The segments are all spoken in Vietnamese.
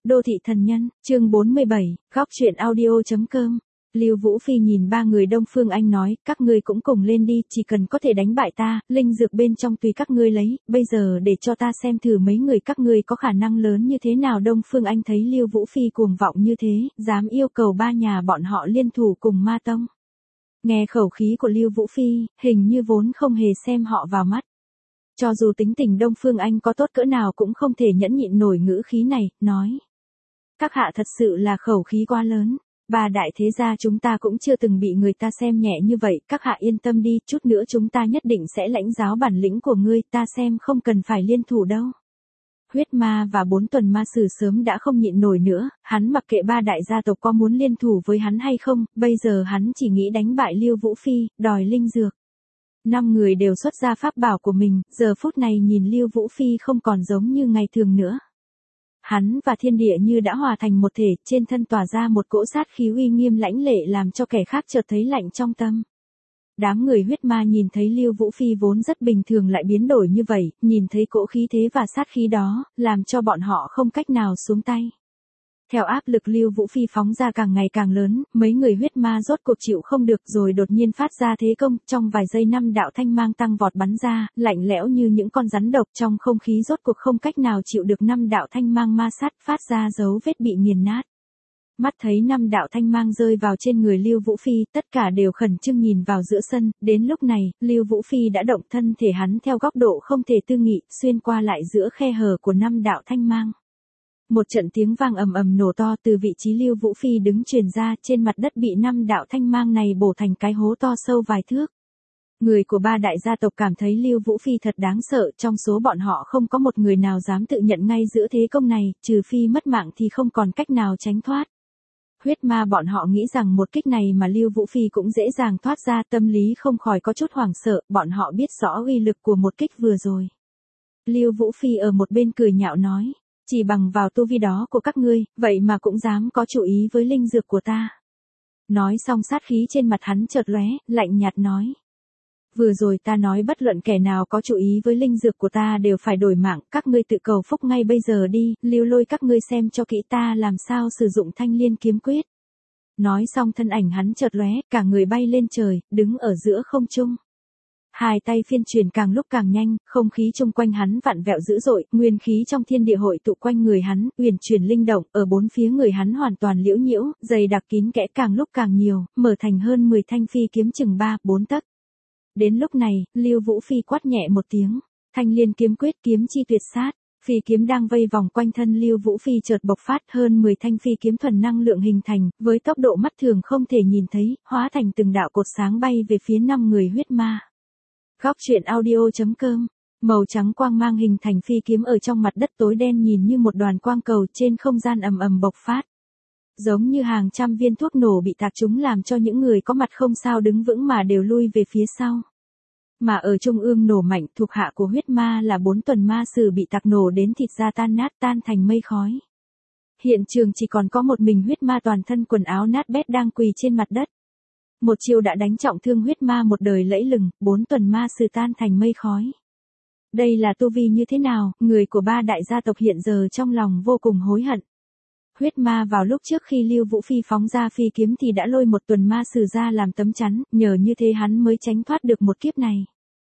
Đô thị thần nhân, chương 47, góc truyện audio.com. Lưu Vũ Phi nhìn ba người Đông Phương Anh nói, các ngươi cũng cùng lên đi, chỉ cần có thể đánh bại ta, linh dược bên trong tùy các ngươi lấy, bây giờ để cho ta xem thử mấy người các ngươi có khả năng lớn như thế nào. Đông Phương Anh thấy Lưu Vũ Phi cuồng vọng như thế, dám yêu cầu ba nhà bọn họ liên thủ cùng Ma Tông. Nghe khẩu khí của Lưu Vũ Phi, hình như vốn không hề xem họ vào mắt. Cho dù tính tình Đông Phương Anh có tốt cỡ nào cũng không thể nhẫn nhịn nổi ngữ khí này, nói. Các hạ thật sự là khẩu khí quá lớn. Ba đại thế gia chúng ta cũng chưa từng bị người ta xem nhẹ như vậy, các hạ yên tâm đi, chút nữa chúng ta nhất định sẽ lãnh giáo bản lĩnh của ngươi, ta xem không cần phải liên thủ đâu. Huyết ma và 4 tuần ma sử sớm đã không nhịn nổi nữa, hắn mặc kệ ba đại gia tộc có muốn liên thủ với hắn hay không, bây giờ hắn chỉ nghĩ đánh bại Lưu Vũ Phi, đòi linh dược. 5 người đều xuất ra pháp bảo của mình, giờ phút này nhìn Lưu Vũ Phi không còn giống như ngày thường nữa. Hắn và thiên địa như đã hòa thành một thể, trên thân tỏa ra một cỗ sát khí uy nghiêm lãnh lệ làm cho kẻ khác chợt thấy lạnh trong tâm. Đám người huyết ma nhìn thấy Lưu Vũ Phi vốn rất bình thường lại biến đổi như vậy, nhìn thấy cỗ khí thế và sát khí đó, làm cho bọn họ không cách nào xuống tay. Theo áp lực Lưu Vũ Phi phóng ra càng ngày càng lớn, mấy người huyết ma rốt cuộc chịu không được rồi đột nhiên phát ra thế công, trong vài giây 5 đạo thanh mang tăng vọt bắn ra, lạnh lẽo như những con rắn độc trong không khí rốt cuộc không cách nào chịu được 5 đạo thanh mang ma sát phát ra dấu vết bị nghiền nát. Mắt thấy 5 đạo thanh mang rơi vào trên người Lưu Vũ Phi, tất cả đều khẩn trương nhìn vào giữa sân, đến lúc này, Lưu Vũ Phi đã động thân thể hắn theo góc độ không thể tư nghị, xuyên qua lại giữa khe hở của 5 đạo thanh mang. Một trận tiếng vang ầm ầm nổ to từ vị trí Lưu Vũ Phi đứng truyền ra, trên mặt đất bị 5 đạo thanh mang này bổ thành cái hố to sâu vài thước. Người của ba đại gia tộc cảm thấy Lưu Vũ Phi thật đáng sợ, trong số bọn họ không có một người nào dám tự nhận ngay giữa thế công này, trừ phi mất mạng thì không còn cách nào tránh thoát. Huyết ma bọn họ nghĩ rằng một kích này mà Lưu Vũ Phi cũng dễ dàng thoát ra, tâm lý không khỏi có chút hoảng sợ, bọn họ biết rõ uy lực của một kích vừa rồi. Lưu Vũ Phi ở một bên cười nhạo nói. Chỉ bằng vào tu vi đó của các ngươi, vậy mà cũng dám có chủ ý với linh dược của ta. Nói xong sát khí trên mặt hắn chợt lóe, lạnh nhạt nói. Vừa rồi ta nói bất luận kẻ nào có chủ ý với linh dược của ta đều phải đổi mạng, các ngươi tự cầu phúc ngay bây giờ đi, Lưu Lôi các ngươi xem cho kỹ ta làm sao sử dụng Thanh Liên kiếm quyết. Nói xong thân ảnh hắn chợt lóe, cả người bay lên trời, đứng ở giữa không trung. Hai tay phiên truyền càng lúc càng nhanh, không khí chung quanh hắn vặn vẹo dữ dội, nguyên khí trong thiên địa hội tụ quanh người hắn, uyển chuyển linh động, ở bốn phía người hắn hoàn toàn liễu nhiễu, dày đặc kín kẽ càng lúc càng nhiều, mở thành hơn 10 thanh phi kiếm chừng 3-4 tấc. Đến lúc này, Lưu Vũ Phi quát nhẹ một tiếng, Thanh Liên kiếm quyết kiếm chi tuyệt sát. Phi kiếm đang vây vòng quanh thân Lưu Vũ Phi chợt bộc phát, hơn 10 thanh phi kiếm thuần năng lượng hình thành, với tốc độ mắt thường không thể nhìn thấy, hóa thành từng đạo cột sáng bay về phía 5 người huyết ma. Góc truyện audio.com. Màu trắng quang mang hình thành phi kiếm ở trong mặt đất tối đen nhìn như một đoàn quang cầu trên không gian ầm ầm bộc phát. Giống như hàng trăm viên thuốc nổ bị tạc trúng làm cho những người có mặt không sao đứng vững mà đều lui về phía sau. Mà ở trung ương nổ mạnh, thuộc hạ của huyết ma là 4 tuần ma sử bị tạc nổ đến thịt da tan nát tan thành mây khói. Hiện trường chỉ còn có một mình huyết ma toàn thân quần áo nát bét đang quỳ trên mặt đất. Một chiêu đã đánh trọng thương huyết ma một đời lẫy lừng, 4 tuần ma sử tan thành mây khói. Đây là tu vi như thế nào, người của ba đại gia tộc hiện giờ trong lòng vô cùng hối hận. Huyết ma vào lúc trước khi Lưu Vũ Phi phóng ra phi kiếm thì đã lôi một tuần ma sử ra làm tấm chắn, nhờ như thế hắn mới tránh thoát được một kiếp này.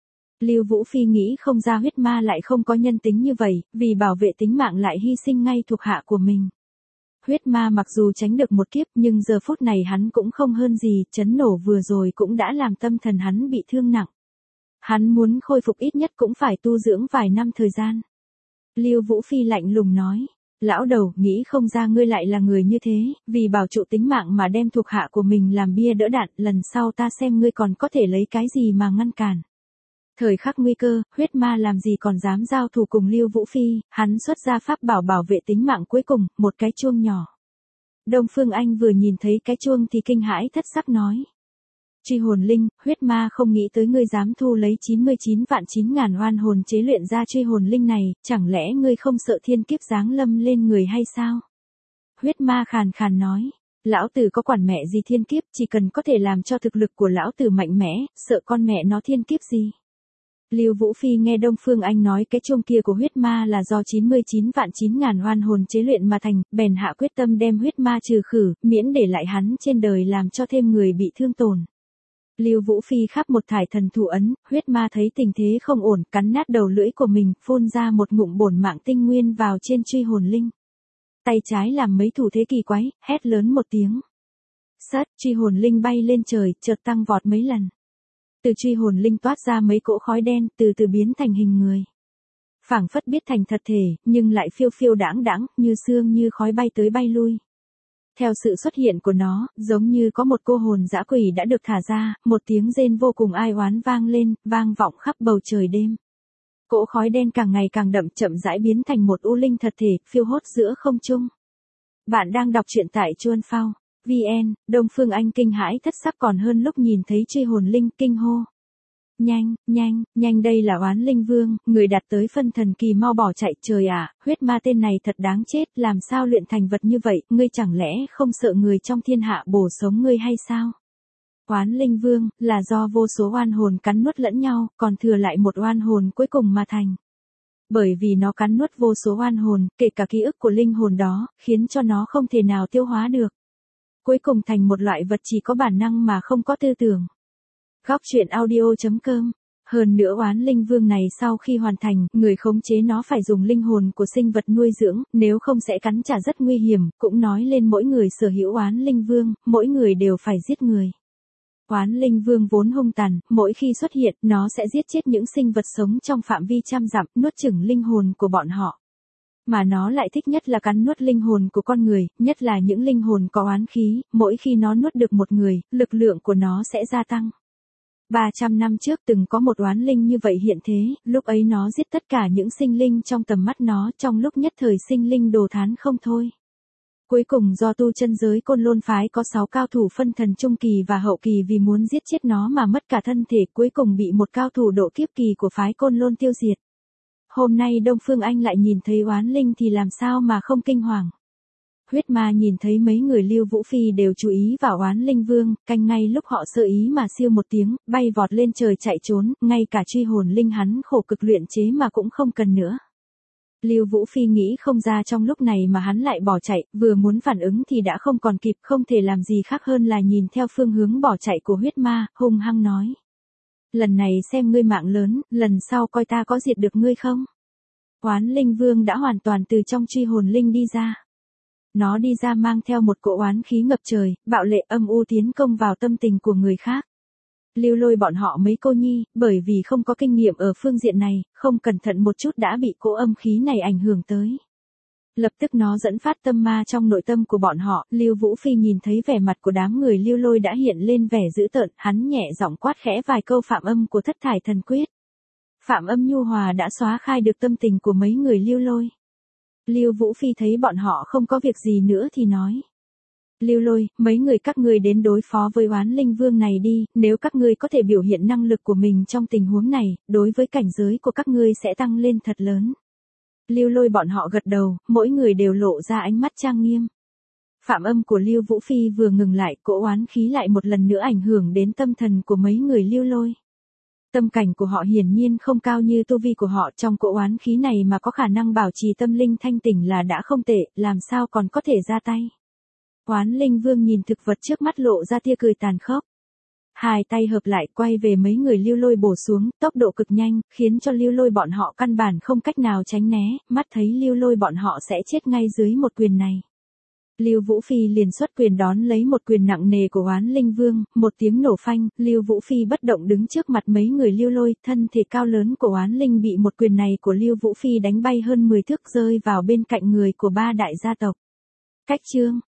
Lưu Vũ Phi nghĩ không ra huyết ma lại không có nhân tính như vậy, vì bảo vệ tính mạng lại hy sinh ngay thuộc hạ của mình. Huyết ma mặc dù tránh được một kiếp nhưng giờ phút này hắn cũng không hơn gì, chấn nổ vừa rồi cũng đã làm tâm thần hắn bị thương nặng. Hắn muốn khôi phục ít nhất cũng phải tu dưỡng vài năm thời gian. Lưu Vũ Phi lạnh lùng nói, lão đầu, nghĩ không ra ngươi lại là người như thế, vì bảo trụ tính mạng mà đem thuộc hạ của mình làm bia đỡ đạn, lần sau ta xem ngươi còn có thể lấy cái gì mà ngăn cản. Thời khắc nguy cơ, huyết ma làm gì còn dám giao thủ cùng Lưu Vũ Phi, hắn xuất ra pháp bảo bảo vệ tính mạng cuối cùng, một cái chuông nhỏ. Đông Phương Anh vừa nhìn thấy cái chuông thì kinh hãi thất sắc nói. Truy hồn linh, huyết ma không nghĩ tới ngươi dám thu lấy 99.900.000 oan hồn chế luyện ra truy hồn linh này, chẳng lẽ ngươi không sợ thiên kiếp giáng lâm lên người hay sao? Huyết ma khàn khàn nói. Lão tử có quản mẹ gì thiên kiếp, chỉ cần có thể làm cho thực lực của lão tử mạnh mẽ, sợ con mẹ nó thiên kiếp gì. Lưu Vũ Phi nghe Đông Phương Anh nói cái chuông kia của huyết ma là do 99 vạn 9.000 oan hồn chế luyện mà thành, bèn hạ quyết tâm đem huyết ma trừ khử, miễn để lại hắn trên đời làm cho thêm người bị thương tổn. Lưu Vũ Phi khắp một thải thần thủ ấn, huyết ma thấy tình thế không ổn, cắn nát đầu lưỡi của mình, phun ra một ngụm bổn mạng tinh nguyên vào trên truy hồn linh. Tay trái làm mấy thủ thế kỳ quái, hét lớn một tiếng. Sắt, truy hồn linh bay lên trời, chợt tăng vọt mấy lần. Từ truy hồn linh toát ra mấy cỗ khói đen, từ từ biến thành hình người. Phảng phất biết thành thật thể, nhưng lại phiêu phiêu đãng đãng, như sương như khói bay tới bay lui. Theo sự xuất hiện của nó, giống như có một cô hồn dã quỷ đã được thả ra, một tiếng rên vô cùng ai oán vang lên, vang vọng khắp bầu trời đêm. Cỗ khói đen càng ngày càng đậm, chậm rãi biến thành một u linh thật thể, phiêu hốt giữa không trung. Bạn đang đọc truyện tại Chuan Phao. VN, Đông Phương Anh kinh hãi thất sắc còn hơn lúc nhìn thấy truy hồn linh, kinh hô. Nhanh, nhanh, nhanh, đây là oán linh vương, người đạt tới phân thần kỳ, mau bỏ chạy. Trời ạ, huyết ma tên này thật đáng chết, làm sao luyện thành vật như vậy, ngươi chẳng lẽ không sợ người trong thiên hạ bổ sống ngươi hay sao? Oán linh vương, là do vô số oan hồn cắn nuốt lẫn nhau, còn thừa lại một oan hồn cuối cùng mà thành. Bởi vì nó cắn nuốt vô số oan hồn, kể cả ký ức của linh hồn đó, khiến cho nó không thể nào tiêu hóa được. Cuối cùng thành một loại vật chỉ có bản năng mà không có tư tưởng. Góc truyện audio.com. Hơn nữa oán linh vương này sau khi hoàn thành, người khống chế nó phải dùng linh hồn của sinh vật nuôi dưỡng, nếu không sẽ cắn trả rất nguy hiểm, cũng nói lên mỗi người sở hữu oán linh vương, mỗi người đều phải giết người. Oán linh vương vốn hung tàn, mỗi khi xuất hiện, nó sẽ giết chết những sinh vật sống trong phạm vi trăm dặm, nuốt chửng linh hồn của bọn họ. Mà nó lại thích nhất là cắn nuốt linh hồn của con người, nhất là những linh hồn có oán khí, mỗi khi nó nuốt được một người, lực lượng của nó sẽ gia tăng. 300 năm trước từng có một oán linh như vậy hiện thế, lúc ấy nó giết tất cả những sinh linh trong tầm mắt nó, trong lúc nhất thời sinh linh đồ thán không thôi. Cuối cùng do tu chân giới Côn Lôn phái có 6 cao thủ phân thần trung kỳ và hậu kỳ vì muốn giết chết nó mà mất cả thân thể, cuối cùng bị một cao thủ độ kiếp kỳ của phái Côn Lôn tiêu diệt. Hôm nay Đông Phương Anh lại nhìn thấy oán linh thì làm sao mà không kinh hoàng. Huyết ma nhìn thấy mấy người Lưu Vũ Phi đều chú ý vào oán linh vương, canh ngay lúc họ sơ ý mà siêu một tiếng, bay vọt lên trời chạy trốn, ngay cả truy hồn linh hắn khổ cực luyện chế mà cũng không cần nữa. Lưu Vũ Phi nghĩ không ra trong lúc này mà hắn lại bỏ chạy, vừa muốn phản ứng thì đã không còn kịp, không thể làm gì khác hơn là nhìn theo phương hướng bỏ chạy của huyết ma, hung hăng nói. Lần này xem ngươi mạng lớn, lần sau coi ta có diệt được ngươi không? Oán linh vương đã hoàn toàn từ trong truy hồn linh đi ra. Nó đi ra mang theo một cỗ oán khí ngập trời, bạo lệ âm u tiến công vào tâm tình của người khác. Lưu Lôi bọn họ mấy cô nhi, bởi vì không có kinh nghiệm ở phương diện này, không cẩn thận một chút đã bị cỗ âm khí này ảnh hưởng tới. Lập tức nó dẫn phát tâm ma trong nội tâm của bọn họ, Lưu Vũ Phi nhìn thấy vẻ mặt của đám người Lưu Lôi đã hiện lên vẻ dữ tợn, hắn nhẹ giọng quát khẽ vài câu phạm âm của thất thải thần quyết. Phạm âm nhu hòa đã xóa khai được tâm tình của mấy người Lưu Lôi. Lưu Vũ Phi thấy bọn họ không có việc gì nữa thì nói. Lưu Lôi, mấy người các ngươi đến đối phó với oán linh vương này đi, nếu các ngươi có thể biểu hiện năng lực của mình trong tình huống này, đối với cảnh giới của các ngươi sẽ tăng lên thật lớn. Lưu Lôi bọn họ gật đầu, mỗi người đều lộ ra ánh mắt trang nghiêm. Phạm âm của Lưu Vũ Phi vừa ngừng lại, cỗ oán khí lại một lần nữa ảnh hưởng đến tâm thần của mấy người Lưu Lôi. Tâm cảnh của họ hiển nhiên không cao như tu vi của họ, trong cỗ oán khí này mà có khả năng bảo trì tâm linh thanh tỉnh là đã không tệ, làm sao còn có thể ra tay. Oán linh vương nhìn thực vật trước mắt lộ ra tia cười tàn khốc. Hai tay hợp lại quay về mấy người Lưu Lôi bổ xuống, tốc độ cực nhanh, khiến cho Lưu Lôi bọn họ căn bản không cách nào tránh né, mắt thấy Lưu Lôi bọn họ sẽ chết ngay dưới một quyền này. Lưu Vũ Phi liền xuất quyền đón lấy một quyền nặng nề của oán linh vương, một tiếng nổ phanh, Lưu Vũ Phi bất động đứng trước mặt mấy người Lưu Lôi, thân thể cao lớn của oán linh bị một quyền này của Lưu Vũ Phi đánh bay hơn 10 thước rơi vào bên cạnh người của ba đại gia tộc. Cách chương